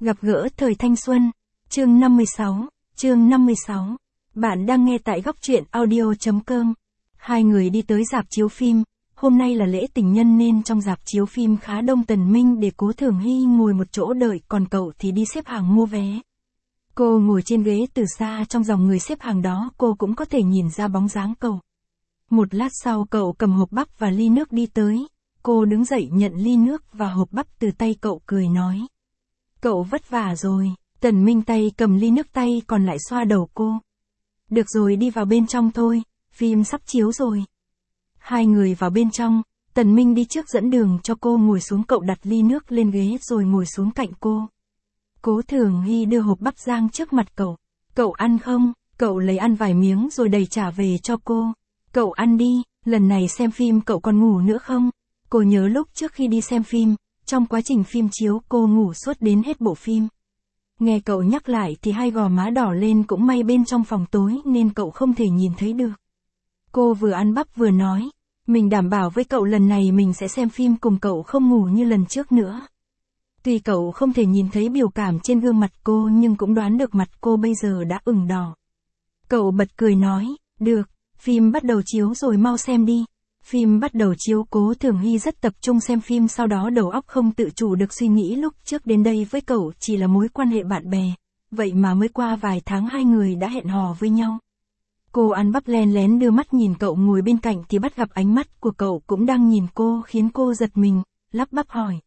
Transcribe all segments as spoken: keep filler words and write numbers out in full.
Gặp gỡ thời thanh xuân, chương năm mươi sáu, chương năm mươi sáu. Bạn đang nghe tại góc truyện audio.com. Hai người đi tới rạp chiếu phim, hôm nay là lễ tình nhân nên trong rạp chiếu phim khá đông. Tần Minh để Cố Thường Hy ngồi một chỗ đợi, còn cậu thì đi xếp hàng mua vé. Cô ngồi trên ghế từ xa, trong dòng người xếp hàng đó cô cũng có thể nhìn ra bóng dáng cậu. Một lát sau cậu cầm hộp bắp và ly nước đi tới, cô đứng dậy nhận ly nước và hộp bắp từ tay cậu, cười nói. Cậu vất vả rồi. Tần Minh tay cầm ly nước, tay còn lại xoa đầu cô. Được rồi, đi vào bên trong thôi, phim sắp chiếu rồi. Hai người vào bên trong, Tần Minh đi trước dẫn đường cho cô ngồi xuống, cậu đặt ly nước lên ghế rồi ngồi xuống cạnh cô. Cố Thường Hy đưa hộp bắp rang trước mặt cậu. Cậu ăn không? Cậu lấy ăn vài miếng rồi đầy trả về cho cô. Cậu ăn đi, lần này xem phim cậu còn ngủ nữa không? Cô nhớ lúc trước khi đi xem phim, trong quá trình phim chiếu cô ngủ suốt đến hết bộ phim. Nghe cậu nhắc lại thì hai gò má đỏ lên, cũng may bên trong phòng tối nên cậu không thể nhìn thấy được. Cô vừa ăn bắp vừa nói, mình đảm bảo với cậu lần này mình sẽ xem phim cùng cậu, không ngủ như lần trước nữa. Tuy cậu không thể nhìn thấy biểu cảm trên gương mặt cô nhưng cũng đoán được mặt cô bây giờ đã ửng đỏ. Cậu bật cười nói, được, phim bắt đầu chiếu rồi, mau xem đi. Phim bắt đầu chiếu, Cố Thường Hy rất tập trung xem phim, sau đó đầu óc không tự chủ được suy nghĩ lúc trước đến đây với cậu chỉ là mối quan hệ bạn bè, vậy mà mới qua vài tháng hai người đã hẹn hò với nhau. Cô ăn bắp len lén đưa mắt nhìn cậu ngồi bên cạnh thì bắt gặp ánh mắt của cậu cũng đang nhìn cô, khiến cô giật mình, lắp bắp hỏi.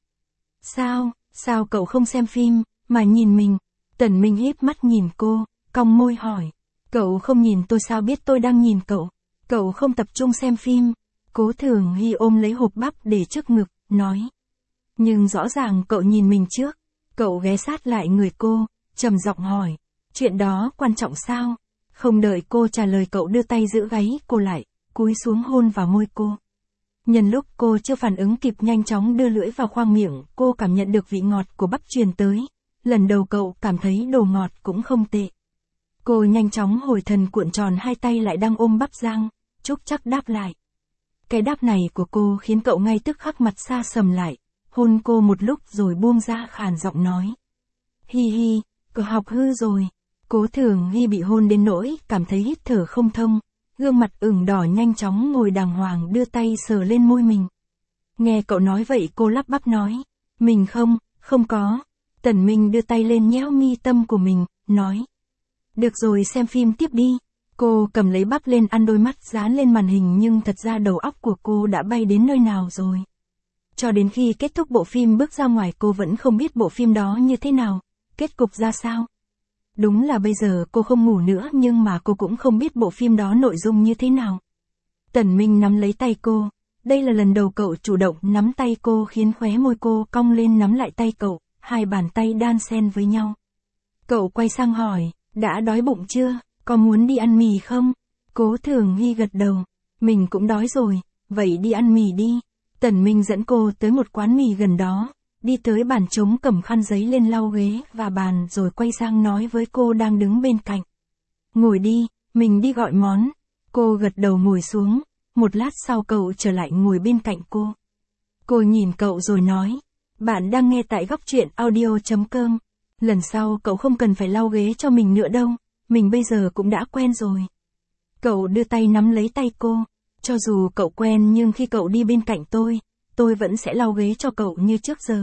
Sao, sao cậu không xem phim, mà nhìn mình? Tần Minh híp mắt nhìn cô, cong môi hỏi. Cậu không nhìn tôi sao biết tôi đang nhìn cậu? Cậu không tập trung xem phim. Cố Thường Hy ôm lấy hộp bắp để trước ngực, nói. Nhưng rõ ràng cậu nhìn mình trước. Cậu ghé sát lại người cô, trầm giọng hỏi. Chuyện đó quan trọng sao? Không đợi cô trả lời cậu đưa tay giữ gáy cô lại, cúi xuống hôn vào môi cô. Nhân lúc cô chưa phản ứng kịp nhanh chóng đưa lưỡi vào khoang miệng, cô cảm nhận được vị ngọt của bắp truyền tới. Lần đầu cậu cảm thấy đồ ngọt cũng không tệ. Cô nhanh chóng hồi thần, cuộn tròn hai tay lại đang ôm bắp rang, chúc chắc đáp lại. Cái đáp này của cô khiến cậu ngay tức khắc mặt xa sầm lại, hôn cô một lúc rồi buông ra, khàn giọng nói. Hi hi, cậu học hư rồi. Cố Thường Hy bị hôn đến nỗi cảm thấy hít thở không thông, gương mặt ửng đỏ nhanh chóng ngồi đàng hoàng đưa tay sờ lên môi mình. Nghe cậu nói vậy cô lắp bắp nói. Mình không, không có. Tần Minh đưa tay lên nhéo mi tâm của mình, nói. Được rồi, xem phim tiếp đi. Cô cầm lấy bắp lên ăn, đôi mắt dán lên màn hình nhưng thật ra đầu óc của cô đã bay đến nơi nào rồi. Cho đến khi kết thúc bộ phim bước ra ngoài cô vẫn không biết bộ phim đó như thế nào, kết cục ra sao. Đúng là bây giờ cô không ngủ nữa nhưng mà cô cũng không biết bộ phim đó nội dung như thế nào. Tần Minh nắm lấy tay cô, đây là lần đầu cậu chủ động nắm tay cô khiến khóe môi cô cong lên nắm lại tay cậu, hai bàn tay đan xen với nhau. Cậu quay sang hỏi, đã đói bụng chưa? Có muốn đi ăn mì không? Cố Thường Hy gật đầu. Mình cũng đói rồi, vậy đi ăn mì đi. Tần Minh dẫn cô tới một quán mì gần đó, đi tới bàn trống cầm khăn giấy lên lau ghế và bàn rồi quay sang nói với cô đang đứng bên cạnh. Ngồi đi, mình đi gọi món. Cô gật đầu ngồi xuống, một lát sau cậu trở lại ngồi bên cạnh cô. Cô nhìn cậu rồi nói, bạn đang nghe tại góc truyện audio.com. Lần sau cậu không cần phải lau ghế cho mình nữa đâu. Mình bây giờ cũng đã quen rồi. Cậu đưa tay nắm lấy tay cô. Cho dù cậu quen nhưng khi cậu đi bên cạnh tôi, tôi vẫn sẽ lau ghế cho cậu như trước giờ.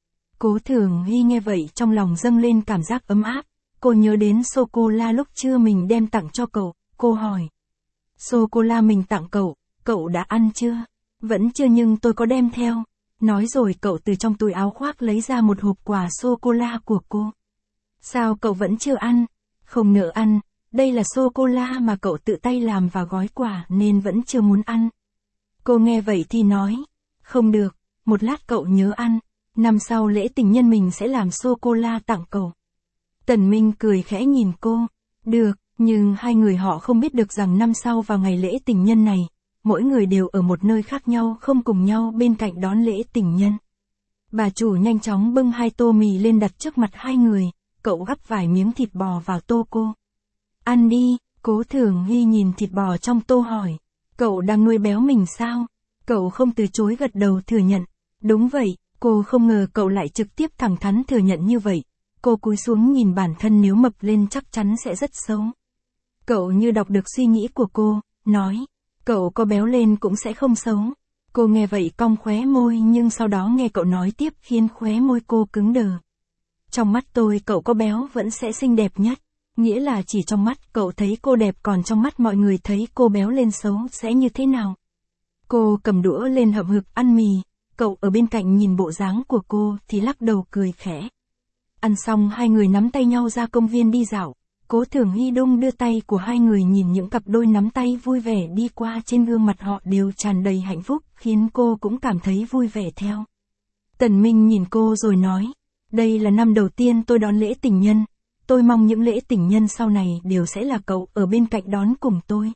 Cố Thường Hy nghe vậy trong lòng dâng lên cảm giác ấm áp. Cô nhớ đến sô-cô-la lúc trưa mình đem tặng cho cậu. Cô hỏi. Sô-cô-la mình tặng cậu, cậu đã ăn chưa? Vẫn chưa nhưng tôi có đem theo. Nói rồi cậu từ trong túi áo khoác lấy ra một hộp quà sô-cô-la của cô. Sao cậu vẫn chưa ăn? Không nỡ ăn, đây là sô-cô-la mà cậu tự tay làm và gói quà nên vẫn chưa muốn ăn. Cô nghe vậy thì nói, không được, một lát cậu nhớ ăn, năm sau lễ tình nhân mình sẽ làm sô-cô-la tặng cậu. Tần Minh cười khẽ nhìn cô, được, nhưng hai người họ không biết được rằng năm sau vào ngày lễ tình nhân này, mỗi người đều ở một nơi khác nhau, không cùng nhau bên cạnh đón lễ tình nhân. Bà chủ nhanh chóng bưng hai tô mì lên đặt trước mặt hai người. Cậu gắp vài miếng thịt bò vào tô cô. Ăn đi, Cố Thường Hy nhìn thịt bò trong tô hỏi. Cậu đang nuôi béo mình sao? Cậu không từ chối gật đầu thừa nhận. Đúng vậy, cô không ngờ cậu lại trực tiếp thẳng thắn thừa nhận như vậy. Cô cúi xuống nhìn bản thân, nếu mập lên chắc chắn sẽ rất xấu. Cậu như đọc được suy nghĩ của cô, nói, cậu có béo lên cũng sẽ không xấu. Cô nghe vậy cong khóe môi, nhưng sau đó nghe cậu nói tiếp khiến khóe môi cô cứng đờ. Trong mắt tôi cậu có béo vẫn sẽ xinh đẹp nhất. Nghĩa là chỉ trong mắt cậu thấy cô đẹp, còn trong mắt mọi người thấy cô béo lên xấu sẽ như thế nào? Cô cầm đũa lên hậm hực ăn mì, cậu ở bên cạnh nhìn bộ dáng của cô thì lắc đầu cười khẽ. Ăn xong hai người nắm tay nhau ra công viên đi dạo. Cố Thường Hy đung đưa tay của hai người, nhìn những cặp đôi nắm tay vui vẻ đi qua, trên gương mặt họ đều tràn đầy hạnh phúc, khiến cô cũng cảm thấy vui vẻ theo. Tần Minh nhìn cô rồi nói, đây là năm đầu tiên tôi đón lễ tình nhân, tôi mong những lễ tình nhân sau này đều sẽ là cậu ở bên cạnh đón cùng tôi.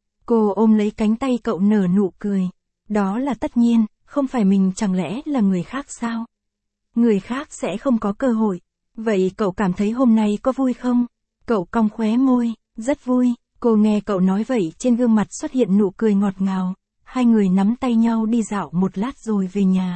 Cô ôm lấy cánh tay cậu nở nụ cười, đó là tất nhiên, không phải mình chẳng lẽ là người khác sao? Người khác sẽ không có cơ hội, vậy cậu cảm thấy hôm nay có vui không? Cậu cong khóe môi, rất vui. Cô nghe cậu nói vậy, trên gương mặt xuất hiện nụ cười ngọt ngào. Hai người nắm tay nhau đi dạo một lát rồi về nhà.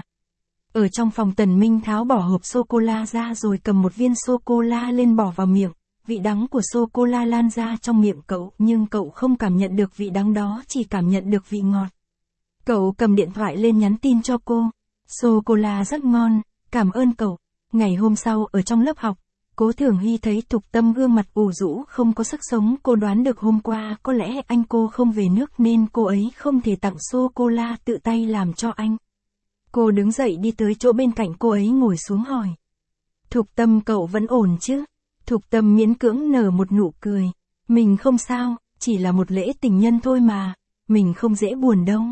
Ở trong phòng, Tần Minh tháo bỏ hộp sô-cô-la ra rồi cầm một viên sô-cô-la lên bỏ vào miệng. Vị đắng của sô-cô-la lan ra trong miệng cậu, nhưng cậu không cảm nhận được vị đắng đó, chỉ cảm nhận được vị ngọt. Cậu cầm điện thoại lên nhắn tin cho cô. Sô-cô-la rất ngon, cảm ơn cậu. Ngày hôm sau ở trong lớp học, Cố Thường Hy thấy Thục Tâm gương mặt ủ rũ không có sức sống, cô đoán được hôm qua có lẽ anh cô không về nước nên cô ấy không thể tặng sô-cô-la, tự tay làm cho anh. Cô đứng dậy đi tới chỗ bên cạnh cô ấy ngồi xuống hỏi. Thục Tâm, cậu vẫn ổn chứ? Thục Tâm miễn cưỡng nở một nụ cười. Mình không sao, chỉ là một lễ tình nhân thôi mà, mình không dễ buồn đâu.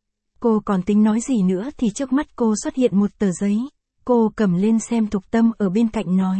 Cô còn tính nói gì nữa thì trước mắt cô xuất hiện một tờ giấy. Cô cầm lên xem, Thục Tâm ở bên cạnh nói.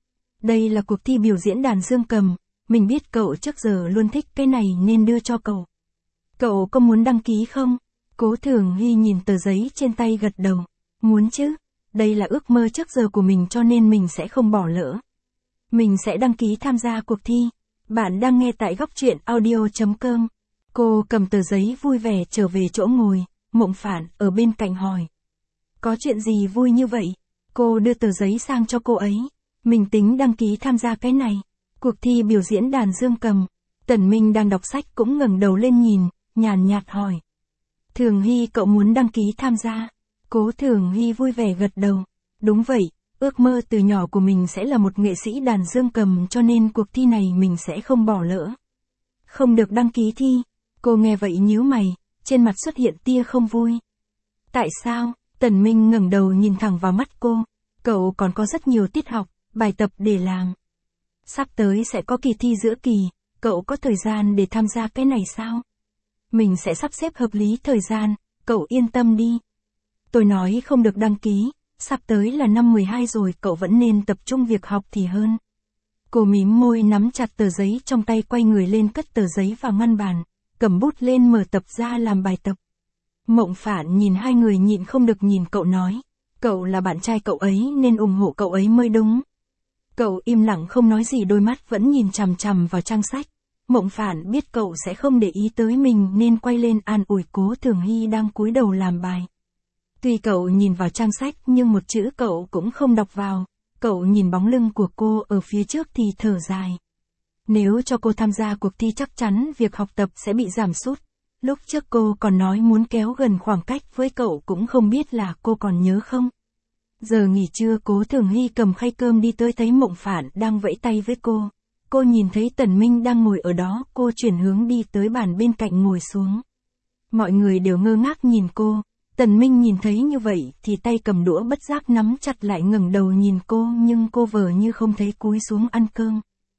Đây là cuộc thi biểu diễn đàn dương cầm, mình biết cậu trước giờ luôn thích cái này nên đưa cho cậu. Cậu có muốn đăng ký không? Cố Thường Hy nhìn tờ giấy trên tay gật đầu. Muốn chứ, đây là ước mơ trước giờ của mình cho nên mình sẽ không bỏ lỡ. Mình sẽ đăng ký tham gia cuộc thi. Bạn đang nghe tại góc truyện audio chấm com. Cô cầm tờ giấy vui vẻ trở về chỗ ngồi, Mộng Phản ở bên cạnh hỏi. Có chuyện gì vui như vậy? Cô đưa tờ giấy sang cho cô ấy. Mình tính đăng ký tham gia cái này. Cuộc thi biểu diễn đàn dương cầm. Tần Minh đang đọc sách cũng ngẩng đầu lên nhìn, nhàn nhạt hỏi. Thường Hy, cậu muốn đăng ký tham gia? Cố Thường Hy vui vẻ gật đầu. Đúng vậy, ước mơ từ nhỏ của mình sẽ là một nghệ sĩ đàn dương cầm cho nên cuộc thi này mình sẽ không bỏ lỡ. Không được đăng ký thi. Cô nghe vậy nhíu mày, trên mặt xuất hiện tia không vui. Tại sao? Tần Minh ngẩng đầu nhìn thẳng vào mắt cô. Cậu còn có rất nhiều tiết học, bài tập để làm. Sắp tới sẽ có kỳ thi giữa kỳ, cậu có thời gian để tham gia cái này sao? Mình sẽ sắp xếp hợp lý thời gian, cậu yên tâm đi. Tôi nói không được đăng ký, sắp tới là năm mười hai rồi, cậu vẫn nên tập trung việc học thì hơn. Cô mím môi nắm chặt tờ giấy trong tay, quay người lên cất tờ giấy vào ngăn bàn, cầm bút lên mở tập ra làm bài tập. Mộng Phản nhìn hai người nhịn không được nhìn cậu nói, cậu là bạn trai cậu ấy nên ủng hộ cậu ấy mới đúng. Cậu im lặng không nói gì, đôi mắt vẫn nhìn chằm chằm vào trang sách. Mộng Phản biết cậu sẽ không để ý tới mình nên quay lên an ủi Cố Thường Hy đang cúi đầu làm bài. Tuy cậu nhìn vào trang sách nhưng một chữ cậu cũng không đọc vào. Cậu nhìn bóng lưng của cô ở phía trước thì thở dài. Nếu cho cô tham gia cuộc thi chắc chắn việc học tập sẽ bị giảm sút. Lúc trước cô còn nói muốn kéo gần khoảng cách với cậu, cũng không biết là cô còn nhớ không. Giờ nghỉ trưa, Cố Thường Hy cầm khay cơm đi tới, thấy Mộng Phản đang vẫy tay với cô. Cô nhìn thấy Tần Minh đang ngồi ở đó, cô chuyển hướng đi tới bàn bên cạnh ngồi xuống. Mọi người đều ngơ ngác nhìn cô. Tần Minh nhìn thấy như vậy thì tay cầm đũa bất giác nắm chặt lại, ngẩng đầu nhìn cô nhưng cô vờ như không thấy, cúi xuống ăn cơm.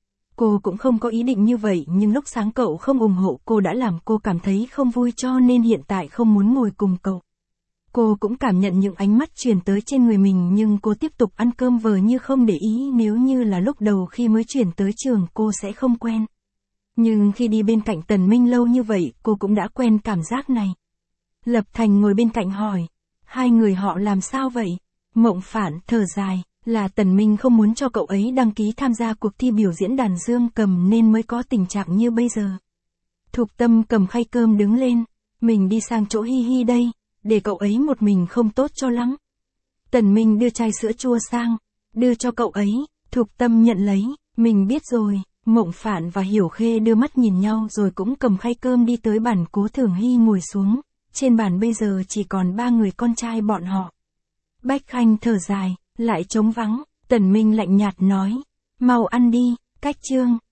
Cô cũng không có ý định như vậy, nhưng lúc sáng cậu không ủng hộ cô đã làm cô cảm thấy không vui cho nên hiện tại không muốn ngồi cùng cậu. Cô cũng cảm nhận những ánh mắt truyền tới trên người mình nhưng cô tiếp tục ăn cơm vờ như không để ý, nếu như là lúc đầu khi mới chuyển tới trường cô sẽ không quen. Nhưng khi đi bên cạnh Tần Minh lâu như vậy cô cũng đã quen cảm giác này. Lập Thành ngồi bên cạnh hỏi, hai người họ làm sao vậy? Mộng Phản thở dài, là Tần Minh không muốn cho cậu ấy đăng ký tham gia cuộc thi biểu diễn đàn dương cầm nên mới có tình trạng như bây giờ. Thục Tâm cầm khay cơm đứng lên, mình đi sang chỗ Hi Hi đây, để cậu ấy một mình không tốt cho lắm. Tần Minh đưa chai sữa chua sang, đưa cho cậu ấy, Thục Tâm nhận lấy, mình biết rồi. Mộng Phạn và Hiểu Khê đưa mắt nhìn nhau rồi cũng cầm khay cơm đi tới bàn Cố Thường Hy ngồi xuống. Trên bàn bây giờ chỉ còn ba người con trai bọn họ. Bách Khanh thở dài, lại trống vắng. Tần Minh lạnh nhạt nói, mau ăn đi, Cách Trương.